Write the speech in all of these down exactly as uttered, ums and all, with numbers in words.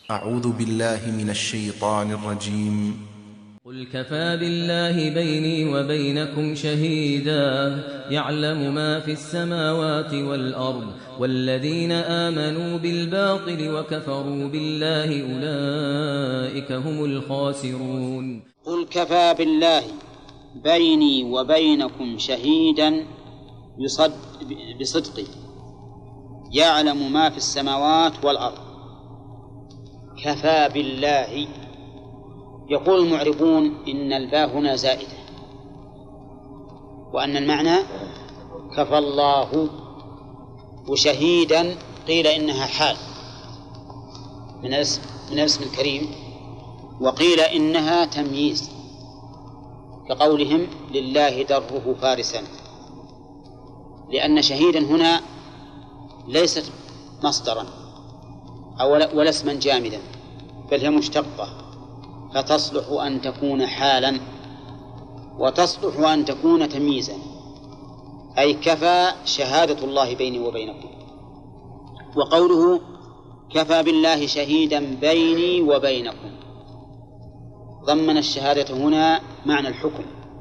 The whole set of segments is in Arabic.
أعوذ بالله من الشيطان الرجيم. قل كفى بالله بيني وبينكم شهيدا يعلم ما في السماوات والأرض والذين آمنوا بالباطل وكفروا بالله أولئك هم الخاسرون. قل كفى بالله بيني وبينكم شهيدا بصدقه يعلم ما في السماوات والأرض. كفى بالله، يقول المعربون إن الباء هنا زائدة، وأن المعنى كفى الله، وشهيدا قيل إنها حال من الاسم, من الاسم الكريم، وقيل إنها تمييز كقولهم لله دره فارسا، لأن شهيدا هنا ليست مصدرا أو ولا اسما جامدا، بل هي مشتقة، فتصلح أن تكون حالا وتصلح أن تكون تمييزا، أي كفى شهادة الله بيني وبينكم. وقوله كفى بالله شهيدا بيني وبينكم ضمن الشهادة هنا معنى الحكم،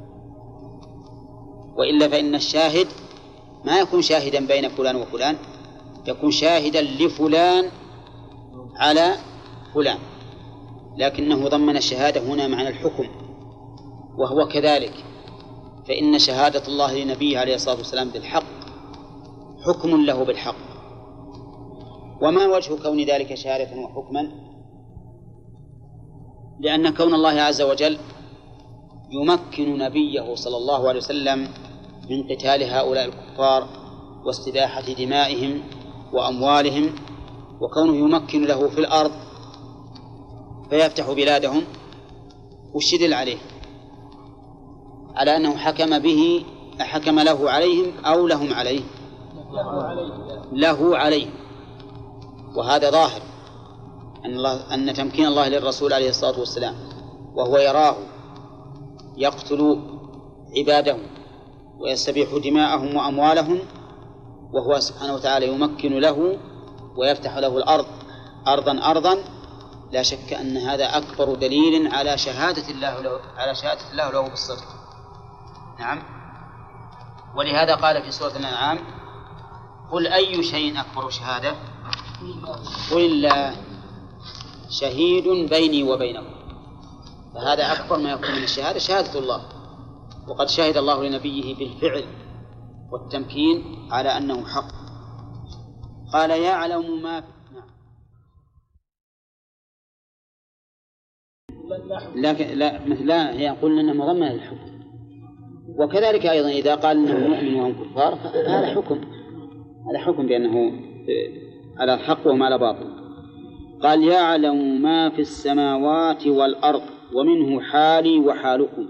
وإلا فإن الشاهد ما يكون شاهدا بين فلان وفلان، يكون شاهدا لفلان على فلان، لكنه ضمن الشهادة هنا معنى الحكم، وهو كذلك، فإن شهادة الله لنبيه عليه الصلاة والسلام بالحق حكم له بالحق. وما وجه كون ذلك شهادة وحكما؟ لأن كون الله عز وجل يمكن نبيه صلى الله عليه وسلم من قتال هؤلاء الكفار واستباحة دمائهم وأموالهم، وكونه يمكن له في الأرض فيفتح بلادهم، وشدل عليه على أنه حكم به، حكم له عليهم أو لهم عليه، له عليه. وهذا ظاهر أن, الله أن تمكين الله للرسول عليه الصلاة والسلام وهو يراه يقتل عباده ويستبيح دماءهم وأموالهم، وهو سبحانه وتعالى يمكن له ويفتح له الأرض أرضا أرضا، لا شك أن هذا أكبر دليل على شهادة الله له، على شهادة الله له بالصدق. نعم. ولهذا قال في سورة الأنعام قل أي شيء أكبر شهادة؟ قل الله شهيد بيني وبينكم. فهذا أكبر ما يكون من الشهادة شهادة الله، وقد شهد الله لنبيه بالفعل والتمكين على أنه حق. قال يعلم ما في... لكن لا مثلا هي قلنا أنه مضمن الحكم، وكذلك أيضا إذا قال أنه مؤمن وهم كفار فهذا حكم، هذا حكم بأنه على الحق وما على باطل. قال يعلم ما في السماوات والأرض ومنه حالي وحالكم.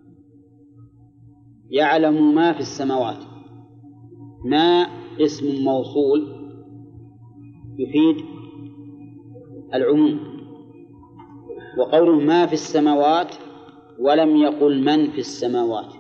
يعلم ما في السماوات، ما اسم موصول يفيد العموم، وقوله ما في السماوات ولم يقل من في السماوات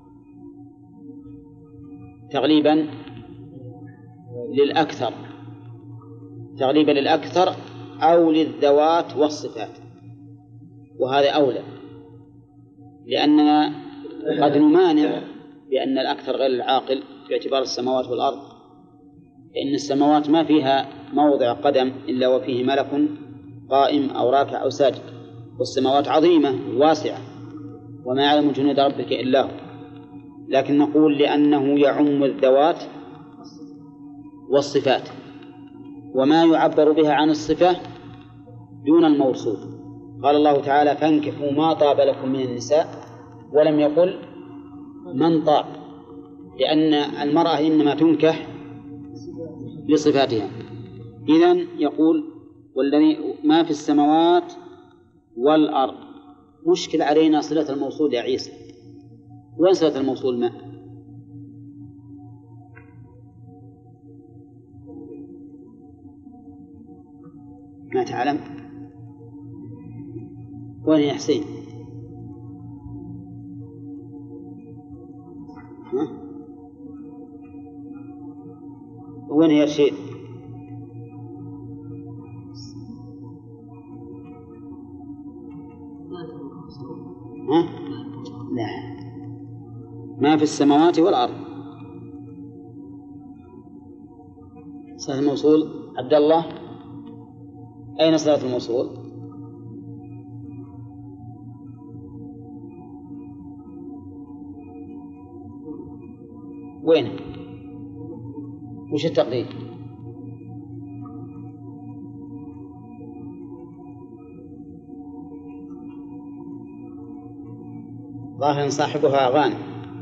تغليبا للأكثر، تغليبا للأكثر أو للذوات والصفات، وهذا أولى، لأننا قد نمانع بأن الأكثر غير العاقل في اعتبار السماوات والأرض، فإن السماوات ما فيها موضع قدم إلا وفيه ملك قائم أو راكع أو ساجد، والسماوات عظيمة واسعة وما يعلم جنود ربك إلا هو، لكن نقول لأنه يعم الذوات والصفات، وما يعبر بها عن الصفة دون الموصوف. قال الله تعالى فانكحوا ما طاب لكم من النساء، ولم يقل من طاب، لأن المرأة إنما تنكح لصفاتها. إذن يقول والذي ما في السماوات والأرض. مشكل علينا صلة الموصول يا عيسى، وين صلة الموصول ما؟ ما تعلم؟ وين يا حسين؟ ها؟ وين يا رشيد؟ ما في السماوات والأرض. صلة الموصول عبد الله، أين صلة الموصول؟ وين؟ وش التقدير؟ ظاهر صاحبها غانم.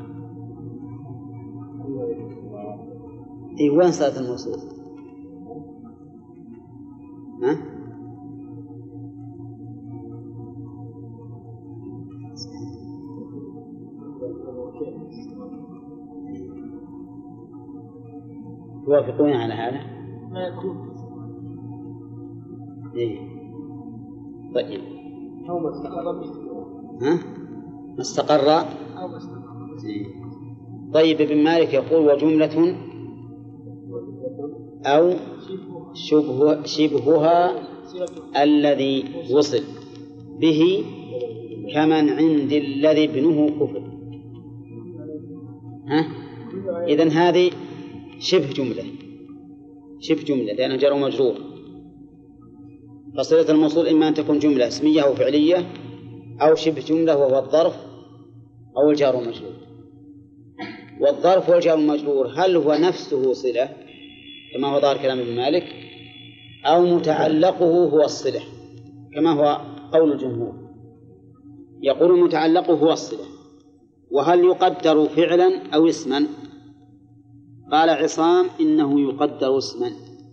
اي وين صلة الموصول؟ ها؟ توافقون على هذا؟ ما يكون. ايه طيب. أو ما استقر. ها؟ ما استقر. أو ما استقر. إيه. طيب ابن مالك يقول وجملة أو شبه شبهها الذي وصل به كمن عند الذي ابنه كفر. ها؟ إذن هذه شبه جملة، شبه جملة لأنها جر ومجرور. فصلة الموصول إما أن تكون جملة اسمية أو فعلية أو شبه جملة وهو الظرف أو الجار والمجرور. والظرف والجار والمجرور هل هو نفسه صلة كما هو ظاهر كلام ابن مالك أو متعلقه هو الصلة كما هو قول الجمهور؟ يقول متعلقه هو الصلة. وهل يقدر فعلا أو اسما؟ قال عصام إنه يقدر اسما،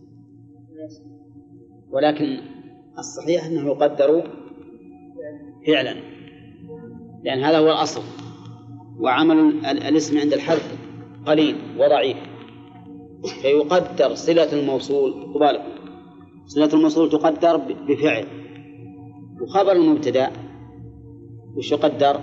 ولكن الصحيح أنه يقدر فعلا لأن هذا هو الأصل، وعمل الاسم عند الحذف قليل وضعيف، فيقدر صلة الموصول. طبعا صلة الموصول تقدر بفعل، وخبر المبتدأ وش يقدر؟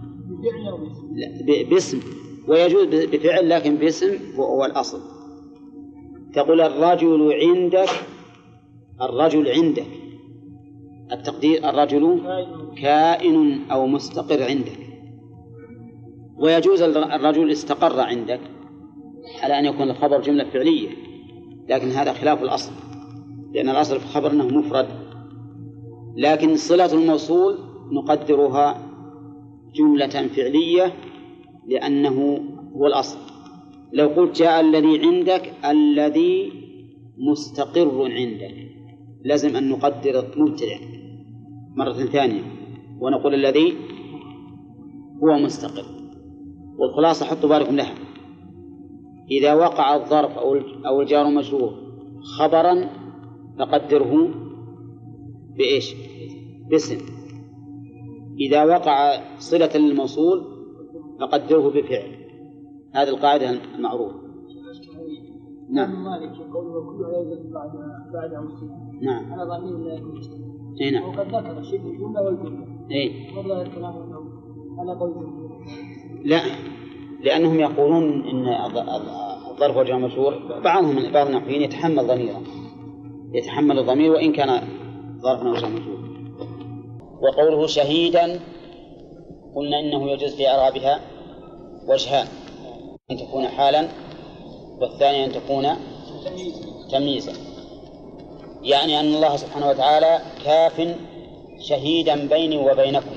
باسم، ويجوز بفعل لكن باسم هو الأصل. تقول الرجل عندك، الرجل عندك، التقدير الرجل كائن أو مستقر عندك. ويجوز الرجل استقر عندك على أن يكون الخبر جملة فعلية، لكن هذا خلاف الأصل لأن الأصل في الخبر أنه مفرد. لكن صلة الموصول نقدرها جملة فعلية لأنه هو الأصل. لو قلت جاء الذي عندك الذي مستقر عندك لازم أن نقدر مبتدأ مرة ثانية ونقول الذي هو مستقر. والخلاصة حطوا بالكم لها، إذا وقع الظرف أو الجار مجرور خبرا فقدره بإيش؟ باسم. إذا وقع صلة للموصول فقدره بفعل. هذه القاعدة المعروفة. نعم. مالك يقول كلها يوجد بعد بعد عمسين. نعم. على ضمير لا يكون اي نعم. وقد ذكر شبه الجملة والجملة. اي. والله الكلام على قول الجمهور. لا، لأنهم يقولون إن الظرف والجار مجرور بعضهم من بعض النحويين يتحمل ضميرا، يتحمل الضمير وإن كان ظرفا أو جار مجرور. وقوله شهيدا قلنا إنه يجوز في إعرابها وجهان، أن تكون حالا والثاني أن تكون تمييزا. يعني أن الله سبحانه وتعالى كاف شهيدا بيني وبينكم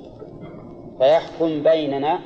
فيحكم بيننا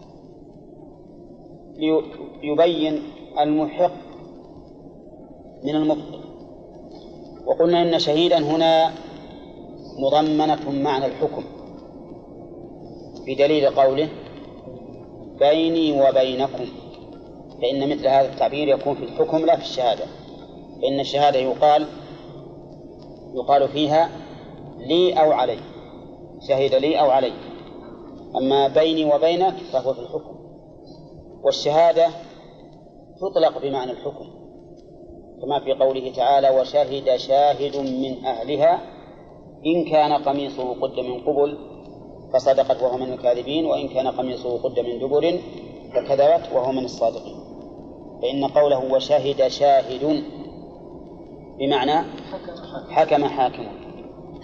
ليبين المحق من المبطل. وقلنا إن شهيدا هنا مضمنة معنى الحكم بدليل قوله بيني وبينكم، فإن مثل هذا التعبير يكون في الحكم لا في الشهادة، فإن الشهادة يقال يقال فيها لي أو علي، شهد لي أو علي. أما بيني وبينك فهو في الحكم. والشهادة تطلق بمعنى الحكم كما في قوله تعالى وشهد شاهد من أهلها إن كان قميصه قد من قبل فصدقت وهو من الكاذبين وإن كان قميصه قد من دبر فكذبت وهو من الصادقين. فإن قوله وشهد شاهد بمعنى حكم حاكم،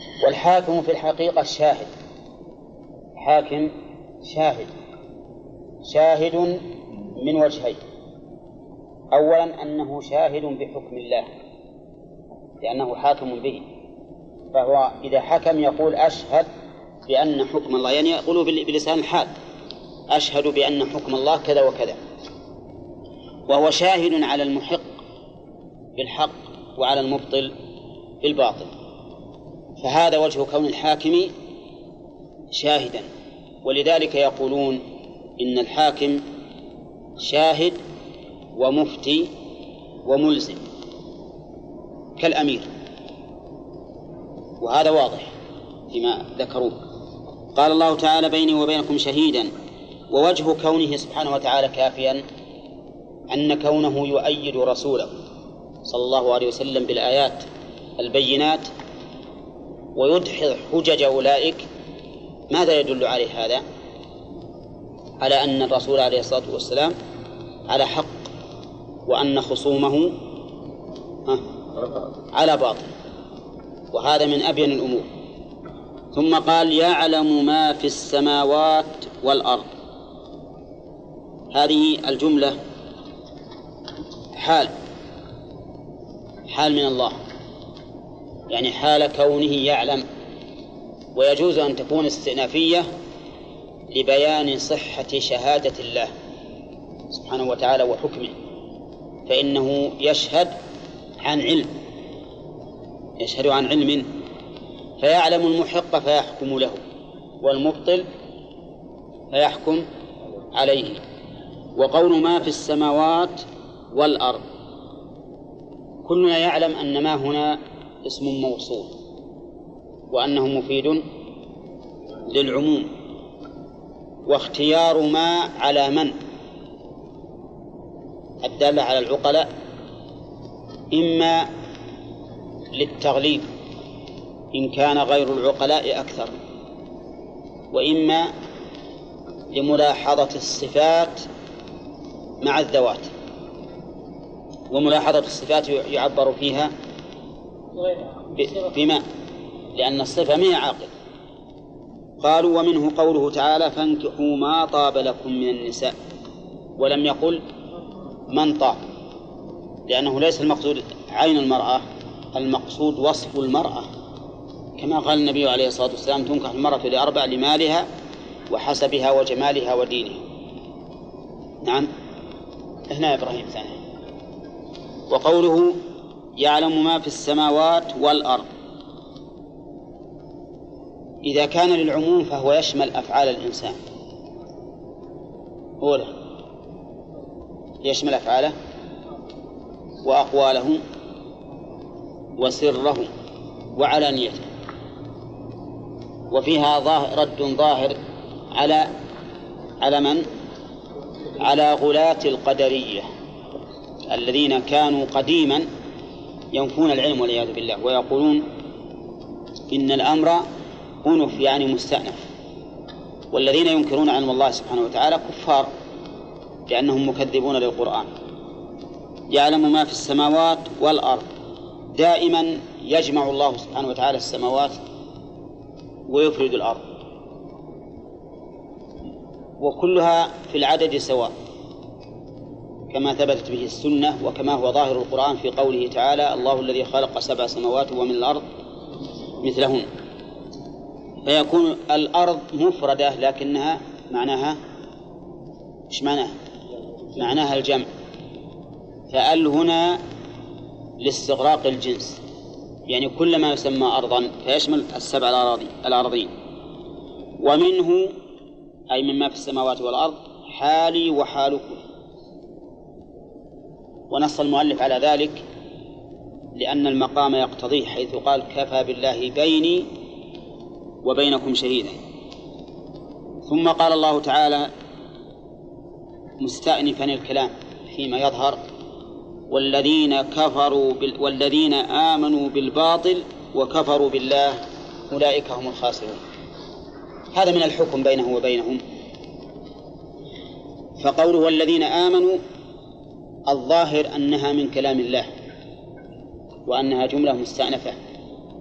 والحاكم في الحقيقة الشاهد، حاكم شاهد. شاهد من وجهين. أولا أنه شاهد بحكم الله لأنه حاكم به، فهو إذا حكم يقول أشهد بأن حكم الله، يعني يقول بلسان الحال أشهد بأن حكم الله كذا وكذا. وهو شاهد على المحق بالحق وعلى المبطل بالباطل، فهذا وجه كون الحاكم شاهدا. ولذلك يقولون إن الحاكم شاهد ومفتي وملزم كالأمير، وهذا واضح فيما ذكروه. قال الله تعالى بيني وبينكم شهيدا، ووجه كونه سبحانه وتعالى كافيا أن كونه يؤيد رسوله صلى الله عليه وسلم بالآيات البينات ويدحض حجج أولئك. ماذا يدل عليه هذا؟ على أن الرسول عليه الصلاة والسلام على حق، وأن خصومه على باطل، وهذا من أبين الأمور. ثم قال يعلم ما في السماوات والأرض. هذه الجملة حال حال من الله، يعني حال كونه يعلم، ويجوز أن تكون استئنافية لبيان صحة شهادة الله سبحانه وتعالى وحكمه، فإنه يشهد عن علم، يشهد عن علم، فيعلم المحق فيحكم له، والمبطل فيحكم عليه. وقول ما في السماوات والأرض، كلنا يعلم أن ما هنا اسم موصول، وأنه مفيد للعموم. واختيار ما على من الدالة على العقلاء إما للتغليب إن كان غير العقلاء أكثر، وإما لملاحظة الصفات مع الذوات. وملاحظة الصفات يعبر فيها بما، لأن الصفة ما هي عاقل. قالوا ومنه قوله تعالى فانكحوا ما طاب لكم من النساء، ولم يقل من طاب، لأنه ليس المقصود عين المرأة، المقصود وصف المرأة، كما قال النبي عليه الصلاة والسلام تنكح المرأة لأربع: لمالها وحسبها وجمالها ودينها. نعم، هنا إبراهيم ثاني. وقوله يعلم ما في السماوات والأرض، إذا كان للعموم فهو يشمل أفعال الإنسان، أولا يشمل أفعاله وأقواله وسره وعلانيته. وفيها ظاهر رد ظاهر على على من؟ على غلاة القدرية الذين كانوا قديما ينفون العلم والعياذ بالله، ويقولون إن الأمر أنف يعني مستأنف. والذين ينكرون علم الله سبحانه وتعالى كفار لأنهم مكذبون للقرآن. يعلم ما في السماوات والأرض، دائما يجمع الله سبحانه وتعالى السماوات ويفرد الأرض، وكلها في العدد سواء كما ثبتت به السنة، وكما هو ظاهر القرآن في قوله تعالى الله الذي خلق سبع سماوات ومن الأرض مثلهن. فيكون الأرض مفردة لكنها معناها إيش معناها؟ معناها الجمع، فأل هنا لاستغراق الجنس، يعني كل ما يسمى أرضا فيشمل السبع الأراضين. ومنه أي مما في السماوات والأرض حالي وحالكم. ونص المؤلف على ذلك لأن المقام يقتضيه، حيث قال كفى بالله بيني وبينكم شهيدا. ثم قال الله تعالى مستأنفا الكلام فيما يظهر والذين كفروا بال... والذين آمنوا بالباطل وكفروا بالله أولئك هم الخاسرون. هذا من الحكم بينه وبينهم. فقوله والذين آمنوا الظاهر أنها من كلام الله، وأنها جملة مستأنفة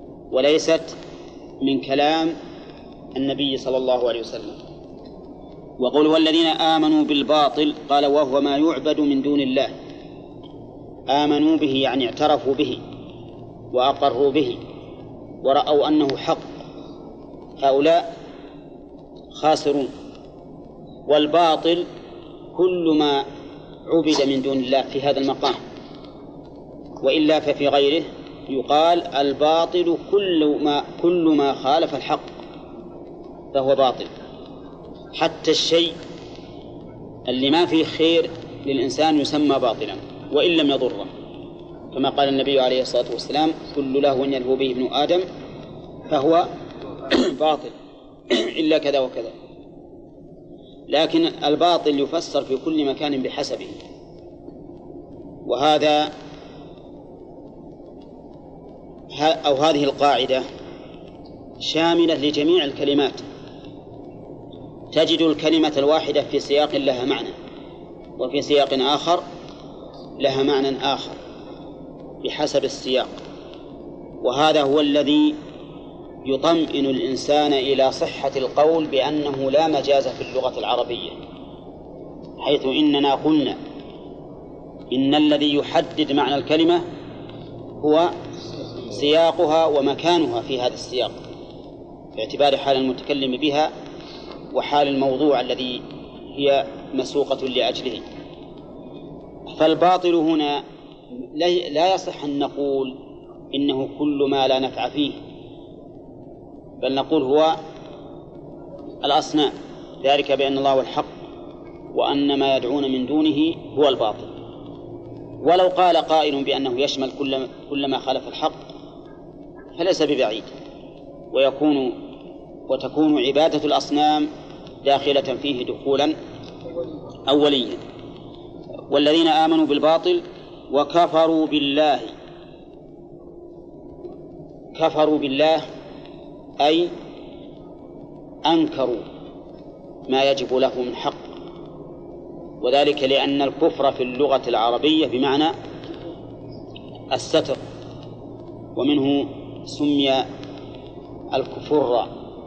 وليست من كلام النبي صلى الله عليه وسلم. وقل والذين آمنوا بالباطل قال وهو ما يعبد من دون الله. آمنوا به يعني اعترفوا به وأقروا به ورأوا أنه حق، هؤلاء خاسرون. والباطل كل ما عبد من دون الله في هذا المقام، وإلا ففي غيره يقال الباطل كل ما, كل ما خالف الحق فهو باطل، حتى الشيء اللي ما فيه خير للإنسان يسمى باطلا وإن لم يضره، كما قال النبي عليه الصلاة والسلام كل لهو يلهو به ابن آدم فهو باطل إلا كذا وكذا. لكن الباطل يفسر في كل مكان بحسبه، وهذا أو هذه القاعدة شاملة لجميع الكلمات. تجد الكلمة الواحدة في سياق لها معنى، وفي سياق آخر لها معنى آخر بحسب السياق، وهذا هو الذي يطمئن الإنسان إلى صحة القول بأنه لا مجاز في اللغة العربية، حيث إننا قلنا إن الذي يحدد معنى الكلمة هو سياقها ومكانها في هذا السياق باعتبار حال المتكلم بها وحال الموضوع الذي هي مسوقة لأجله. فالباطل هنا لا يصح أن نقول إنه كل ما لا نفع فيه، بل نقول هو الأصنام، ذلك بأن الله هو الحق وأن ما يدعون من دونه هو الباطل. ولو قال قائل بأنه يشمل كل, كل ما خالف الحق فليس ببعيد، ويكون وتكون عبادة الأصنام داخلة فيه دخولا أوليا. والذين آمنوا بالباطل وكفروا بالله. كفروا بالله أي أنكروا ما يجب له من حق، وذلك لأن الكفر في اللغة العربية بمعنى الستر، ومنه سمي الكفر.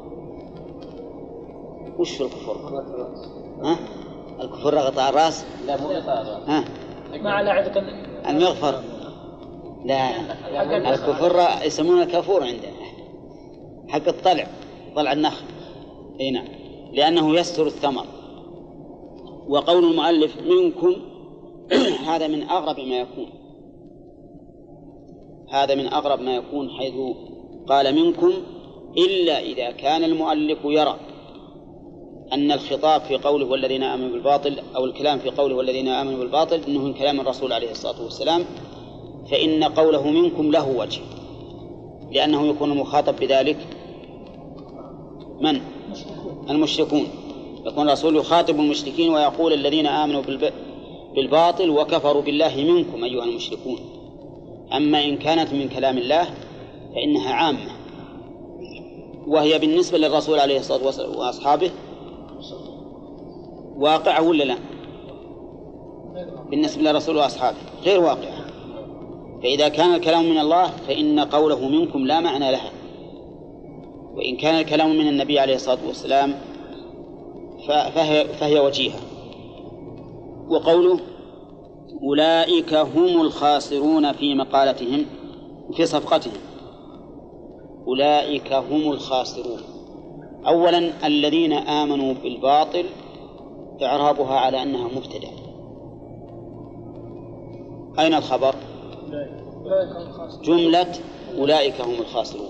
وش الكفر؟ ها؟ الكفر غطاء الرأس؟ لا مو غطاء ها؟ ما على عندك المغفر؟ لا، الكفر يسمونه الكافور عندنا حق الطلع، طلع النخل. اي نعم، لأنه يستر الثمر. وقول المؤلف منكم هذا من أغرب ما يكون، هذا من أغرب ما يكون، حيث قال منكم إلا إذا كان المؤلف يرى أن الخطاب في قوله والذين آمنوا بالباطل أو الكلام في قوله والذين آمنوا بالباطل إنه من كلام الرسول عليه الصلاة والسلام، فإن قوله منكم له وجه، لأنه يكون مخاطب بذلك من؟ المشركون. يكون الرسول يخاطب المشركين ويقول الذين آمنوا بالباطل وكفروا بالله منكم أيها المشركون. أما إن كانت من كلام الله فإنها عامة، وهي بالنسبة للرسول عليه الصلاة والسلام وأصحابه واقعة ولا لا؟ بالنسبة للرسول وأصحابه غير واقعة. فإذا كان الكلام من الله فإن قوله منكم لا معنى لها، وإن كان الكلام من النبي عليه الصلاة والسلام فهي, فهي وجيهة. وقوله أولئك هم الخاسرون في مقالتهم في صفقتهم، أولئك هم الخاسرون. أولا الذين آمنوا بالباطل إعرابها على أنها مبتدأ. أين الخبر؟ جملة أولئك هم الخاسرون.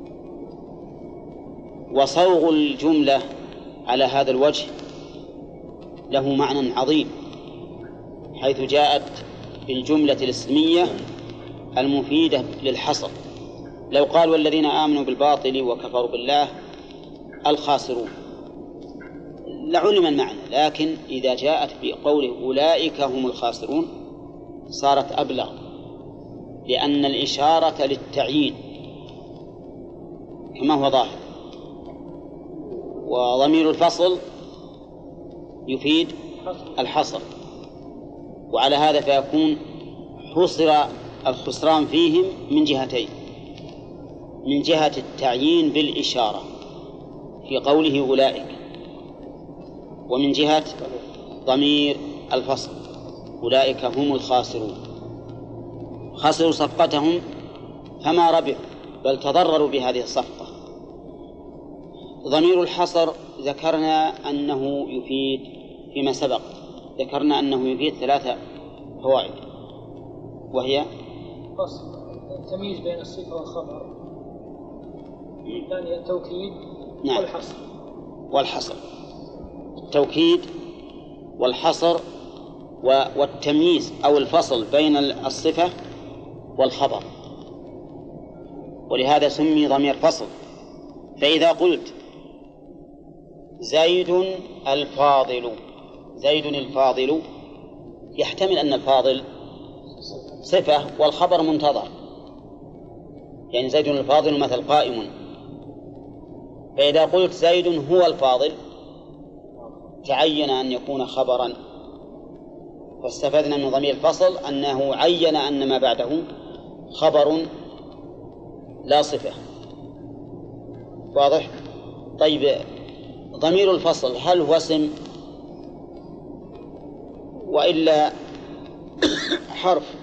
وصوغ الجملة على هذا الوجه له معنى عظيم، حيث جاءت بالجملة الاسمية المفيدة للحصر. لو قال والذين آمنوا بالباطل وكفروا بالله الخاسرون لعلم المعنى، لكن إذا جاءت بقوله أولئك هم الخاسرون صارت أبلغ، لأن الإشارة للتعيين كما هو ظاهر، وضمير الفصل يفيد الحصر، وعلى هذا فيكون حصر الخسران فيهم من جهتين: من جهة التعيين بالإشارة في قوله أولئك، ومن جهة ضمير الفصل أولئك هم الخاسرون، خسروا صفقتهم فما ربحوا بل تضرروا بهذه الصفقة. ضمير الحصر ذكرنا أنه يفيد فيما سبق، ذكرنا أنه يفيد ثلاثة فوائد، وهي فصل التمييز بين الصفة والخبر، الثانية التوكيد نعم. والحصر والحصر التوكيد والحصر والتمييز أو الفصل بين الصفة والخبر، ولهذا سمي ضمير فصل. فإذا قلت زيد الفاضل، زيد الفاضل، يحتمل أن الفاضل صفة والخبر منتظر، يعني زيد الفاضل مثل قائم. فإذا قلت زيد هو الفاضل تعين أن يكون خبرا، فاستفدنا من ضمير الفصل أنه عين أن ما بعده خبر لا صفة. واضح؟ طيب ضمير الفصل هل هو اسم وإلا حرف؟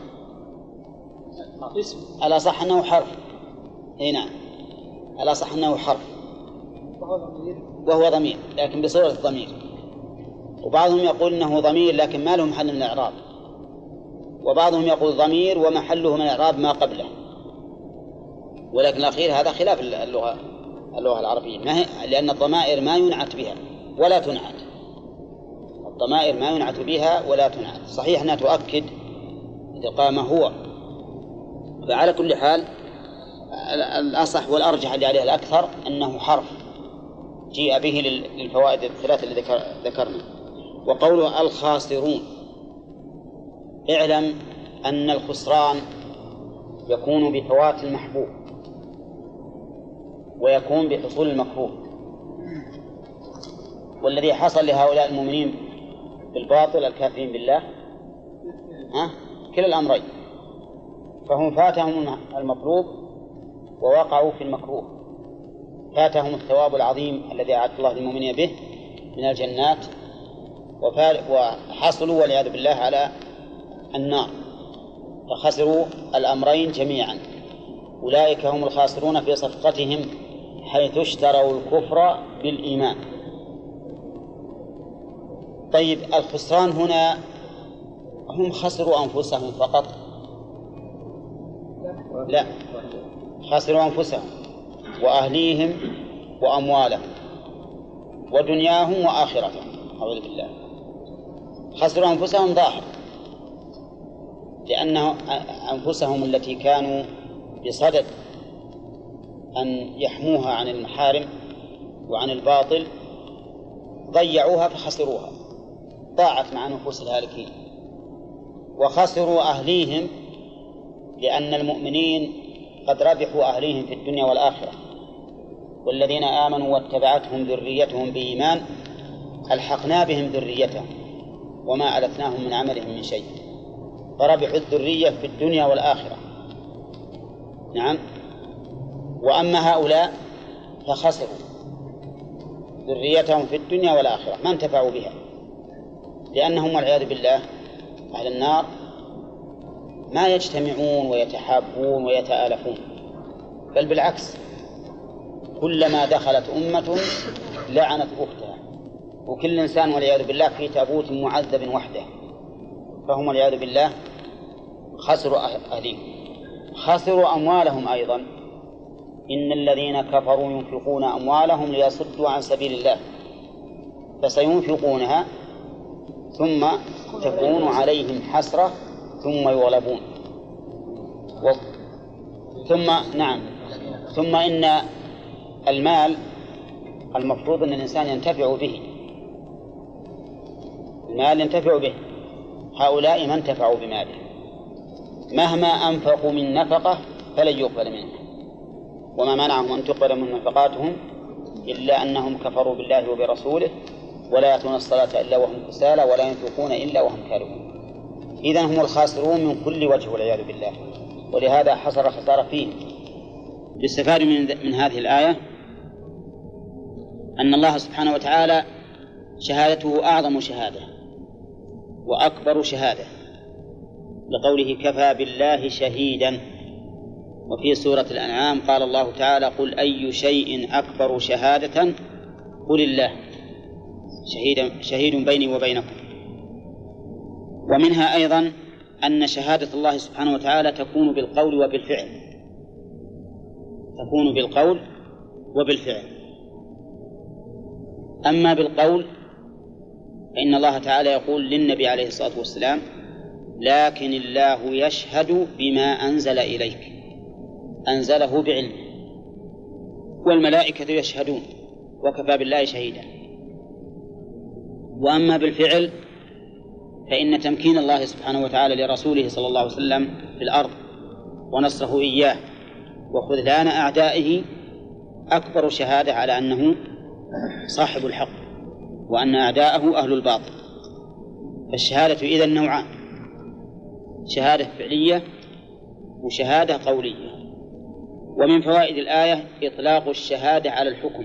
الأصح أنه حرف. اي نعم، الأصح أنه حرف وهو ضمير لكن بصورة ضمير، وبعضهم يقول أنه ضمير لكن ما له محل من الإعراب، وبعضهم يقول ضمير ومحله من الإعراب ما قبله، ولكن الأخير هذا خلاف اللغة اللغة العربية، ما هي لأن الضمائر ما ينعت بها ولا تنعت، الضمائر ما ينعت بها ولا تنعت. صحيح أنها تؤكد إذا قام هو. فعلى كل حال الأصح والأرجح اللي عليه الأكثر أنه حرف جيء به للفوائد الثلاثة اللي ذكر ذكرنا. وقوله الخاسرون، اعلم أن الخسران يكون بفوات المحبوب ويكون بحصول المكروه، والذي حصل لهؤلاء المؤمنين بالباطل الكافرين بالله ها كلا الأمرين، فهم فاتهم المطلوب ووقعوا في المكروه، فاتهم الثواب العظيم الذي أعد الله للمؤمنين به من الجنات، وحصلوا والعياذ بالله على النار، فخسروا الأمرين جميعا. أولئك هم الخاسرون في صفقتهم حيث اشتروا الكفر بالإيمان. طيب الخسران هنا هم خسروا أنفسهم فقط؟ لا، خسروا أنفسهم وأهليهم وأموالهم ودنياهم وآخرتهم، أعوذ بالله. خسروا أنفسهم ظاهر، لأن أنفسهم التي كانوا بصدد أن يحموها عن المحارم وعن الباطل ضيعوها فخسروها، ضاعت مع نفوس الهالكين. وخسروا أهليهم لأن المؤمنين قد ربحوا أهليهم في الدنيا والآخرة، والذين آمنوا واتبعتهم ذريتهم بإيمان ألحقنا بهم ذريتهم وما ألتناهم من عملهم من شيء، فربحوا الذرية في الدنيا والآخرة. نعم. وأما هؤلاء فخسروا ذريتهم في الدنيا والآخرة، ما انتفعوا بها، لأنهم والعياذ بالله أهل النار ما يجتمعون ويتحابون ويتآلفون، بل بالعكس، كلما دخلت أمة لعنت أختها، وكل إنسان والعياذ بالله في تابوت معذب وحده، فهم والعياذ بالله خسروا أهليهم. خسروا أموالهم أيضا، إن الذين كفروا ينفقون أموالهم ليصدوا عن سبيل الله فسينفقونها ثم تكون عليهم حسرة ثم يغلبون و... ثم نعم ثم إن المال المفروض أن الإنسان ينتفع به، المال ينتفع به، هؤلاء ما انتفعوا بماله، مهما أنفقوا من نفقة فلن يقبل منه، وما منعهم أن تقبل من نفقاتهم إلا أنهم كفروا بالله وبرسوله ولا يأتون الصلاة إلا وهم كسالى ولا ينفقون إلا وهم كارهون. إذن هم الخاسرون من كل وجه والعياذ بالله، ولهذا حصر خسارة فيه. يستفاد من, من هذه الآية أن الله سبحانه وتعالى شهادته أعظم شهادة وأكبر شهادة، لقوله كفى بالله شهيدا. وفي سورة الأنعام قال الله تعالى قل أي شيء أكبر شهادة قل الله شهيد, شهيد بيني وبينكم. ومنها أيضا أن شهادة الله سبحانه وتعالى تكون بالقول وبالفعل، تكون بالقول وبالفعل. أما بالقول فإن الله تعالى يقول للنبي عليه الصلاة والسلام لكن الله يشهد بما أنزل إليك، أنزله بعلمه، والملائكة يشهدون وكفى بالله شهيدا. وأما بالفعل فإن تمكين الله سبحانه وتعالى لرسوله صلى الله عليه وسلم في الأرض ونصره إياه وخذلان أعدائه أكبر شهادة على أنه صاحب الحق وأن أعداءه أهل الباطل. فالشهادة إذن نوعان، شهادة فعلية وشهادة قولية. ومن فوائد الآية إطلاق الشهادة على الحكم.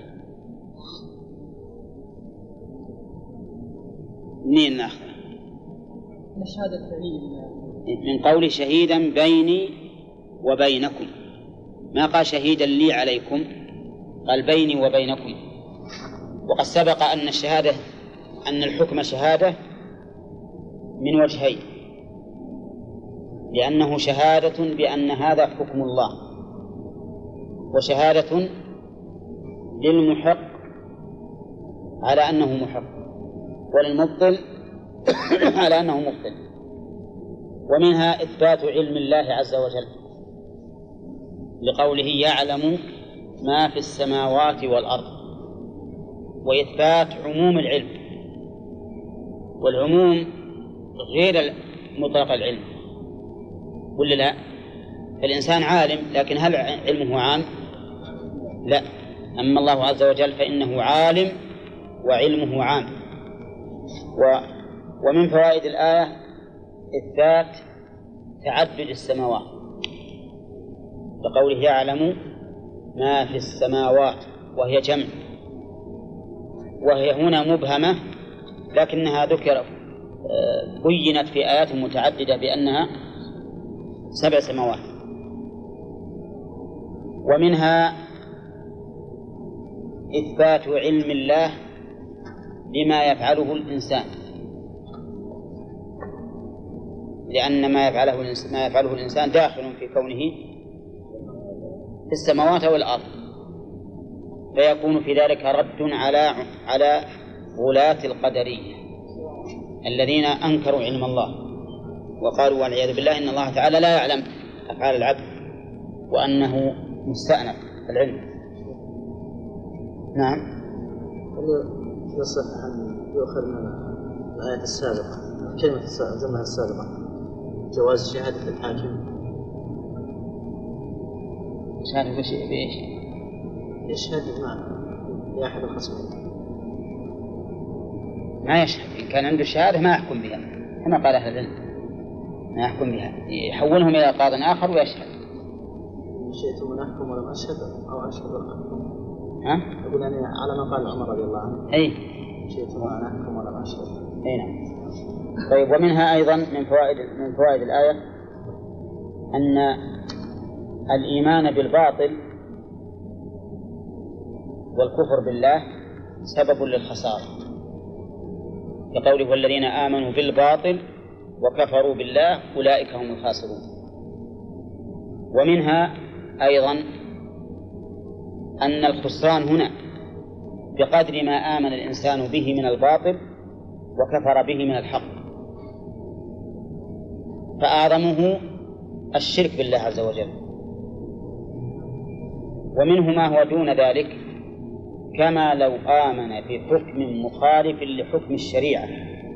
منين نأخذ؟ الشهادة الفعلية من قول شهيدا بيني وبينكم، ما قال شهيدا لي عليكم، قال بيني وبينكم. وقد سبق أن الشهادة أن الحكم شهادة من وجهين، لأنه شهادة بأن هذا حكم الله، وشهادة للمحق على أنه محق، وللمبطل على أنه مبطل. ومنها إثبات علم الله عز وجل لقوله يعلم ما في السماوات والأرض، وإثبات عموم العلم، والعموم غير مطلق العلم ولا لا؟ فالإنسان عالم، لكن هل علمه عام؟ لا. أما الله عز وجل فإنه عالم وعلمه عام. و ومن فوائد الآية إثبات تعدد السماوات، لقوله يعلم ما في السماوات، وهي جمع، وهي هنا مبهمة لكنها ذكر بينت في آيات متعددة بأنها سبع سماوات. ومنها إثبات علم الله لما يفعله الإنسان، لأن ما يفعله ما يفعله الإنسان داخل في كونه في السماوات والأرض، فيكون في ذلك رد على على غلاة القدرية الذين أنكروا علم الله وقالوا والعياذ بالله إن الله تعالى لا يعلم أفعال العبد وأنه مستأنف العلم. نعم. يصح أن يؤخذ من الآية السابقة كلمة الجملة السابقة جواز شهادة الحاكم. شهادة بإيش؟ يشهد معه لأحد الخصمين. ما يشهد، إن كان عنده شهادة ما يحكم بها كما قال أهل العلم، ما يحكم بها، يحولهم إلى قاض آخر ويشهد. شئت من أحكم ولم أشهد أو أشهد ولم أحكم. ها؟ أقول يعني على ما قال عمر رضي الله عنه. أي. شئت من أحكم ولم أشهد. أي نعم. طيب، ومنها أيضا من فوائد من فوائد الآية أن الإيمان بالباطل والكفر بالله سبب للخسارة، كقوله والذين آمنوا بالباطل وكفروا بالله أولئك هم الخاسرون. ومنها أيضا أن الخسران هنا بقدر ما آمن الإنسان به من الباطل وكفر به من الحق، فأعظمه الشرك بالله عز وجل. ومنه ما هو دون ذلك، كما لو آمن بحكم مخالف لحكم الشريعة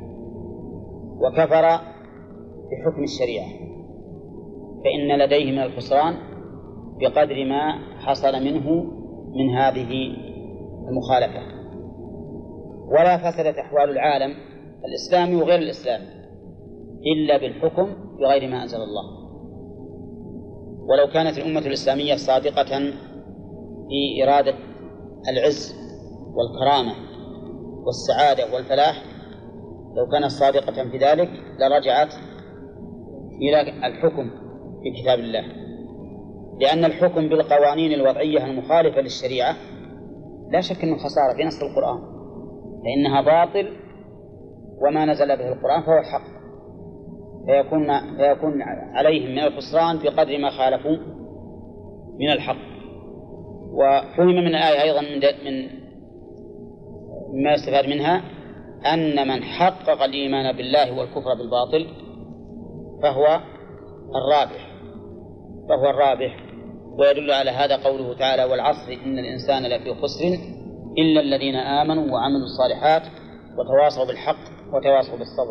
وكفر بحكم الشريعة، فإن لديه من الخسران بقدر ما حصل منه من هذه المخالفة. ولا فسدت أحوال العالم الإسلامي وغير الإسلامي إلا بالحكم بغير ما أنزل الله. ولو كانت الأمة الإسلامية صادقة في إرادة العز والكرامة والسعادة والفلاح لو كانت صادقة في ذلك لرجعت إلى الحكم في كتاب الله، لأن الحكم بالقوانين الوضعية المخالفة للشريعة لا شك أنه خسارة في نص القرآن، فإنها باطل وما نزل به القرآن فهو الحق، فيكون, فيكون عليهم من الخسران بقدر ما خالفوا من الحق. وفهم من الآية أيضا من مما يستفاد منها أن من حقق الإيمان بالله والكفر بالباطل فهو الرابح فهو الرابح ويدل على هذا قوله تعالى: والعصر إن الإنسان لفي خسر إلا الذين آمنوا وعملوا الصالحات وتواصوا بالحق وتواصوا بالصبر.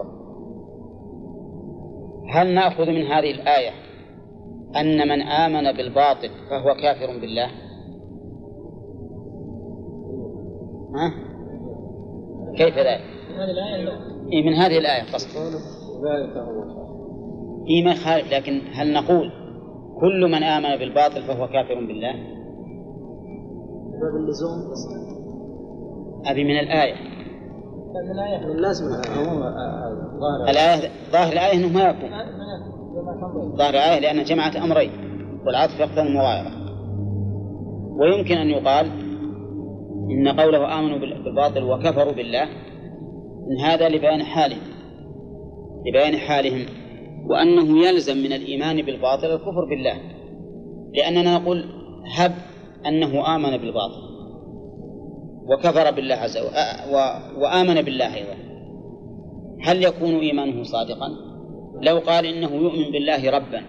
هل نأخذ من هذه الآية أن من آمن بالباطل فهو كافر بالله؟ ها؟ كيف ذلك؟ إيه من هذه الآية قصد إيه ما خالف، لكن هل نقول كل من آمن بالباطل فهو كافر بالله؟ باب اللزوم أبي من الآية من الآية من لازم الآية ظاهر الآية أنه ما يكون ظاهر الآية لأن جمعت أمرين والعطف يقتضي المغايرة. ويمكن أن يقال إن قوله آمنوا بالباطل وكفروا بالله إن هذا لبيان حالهم لبيان حالهم وأنه يلزم من الإيمان بالباطل الكفر بالله، لأننا نقول هب أنه آمن بالباطل وكفر بالله عز وجل وآمن بالله أيضا، هل يكون إيمانه صادقا؟ لو قال إنه يؤمن بالله ربا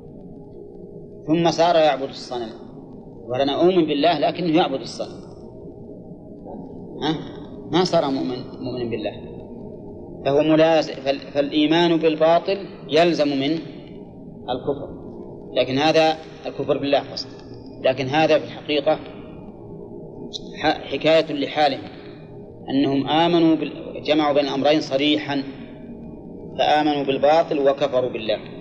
ثم صار يعبد الصنم، ولنا أؤمن بالله لكنه يعبد الصنم، ها؟ ما صار مؤمن مؤمن بالله، فهو ملازم. فالإيمان بالباطل يلزم من الكفر، لكن هذا الكفر بالله قصد، لكن هذا في الحقيقة حكاية لحالهم أنهم آمنوا جمعوا بين الأمرين صريحا، فآمنوا بالباطل وكفروا بالله.